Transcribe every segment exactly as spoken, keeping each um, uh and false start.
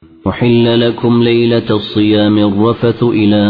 أحل لكم ليلة الصيام الرفث إلى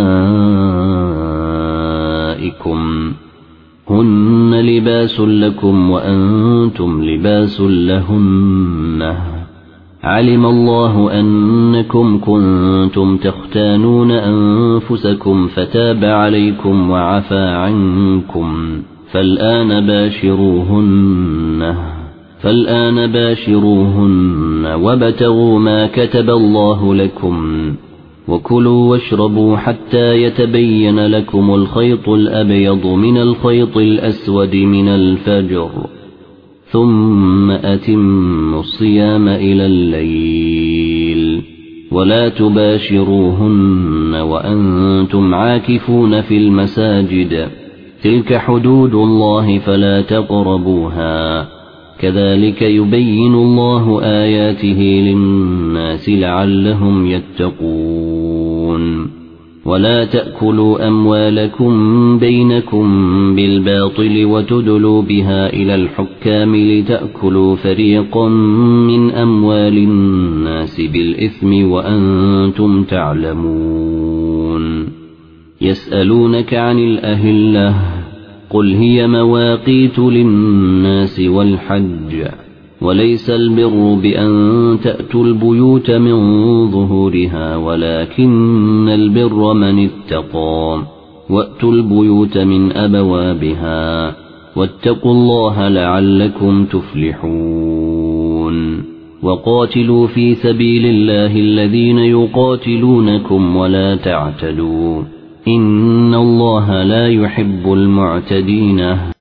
نسائكم هن لباس لكم وأنتم لباس لهن علم الله أنكم كنتم تختانون أنفسكم فتاب عليكم وعفى عنكم فالآن باشروهن فالآن باشروهن وابتغوا ما كتب الله لكم وكلوا واشربوا حتى يتبين لكم الخيط الأبيض من الخيط الأسود من الفجر ثم أتموا الصيام إلى الليل ولا تباشروهن وأنتم عاكفون في المساجد تلك حدود الله فلا تقربوها كذلك يبين الله آياته للناس لعلهم يتقون ولا تأكلوا أموالكم بينكم بالباطل وتدلوا بها إلى الحكام لتأكلوا فريقا من أموال الناس بالإثم وأنتم تعلمون يسألونك عن الأهلة قل هي مواقيت للناس والحج وليس البر بأن تأتوا البيوت من ظهورها ولكن البر من اتقى وأتوا البيوت من أبوابها واتقوا الله لعلكم تفلحون وقاتلوا في سبيل الله الذين يقاتلونكم ولا تعتدوا إن الله لا يحب المعتدين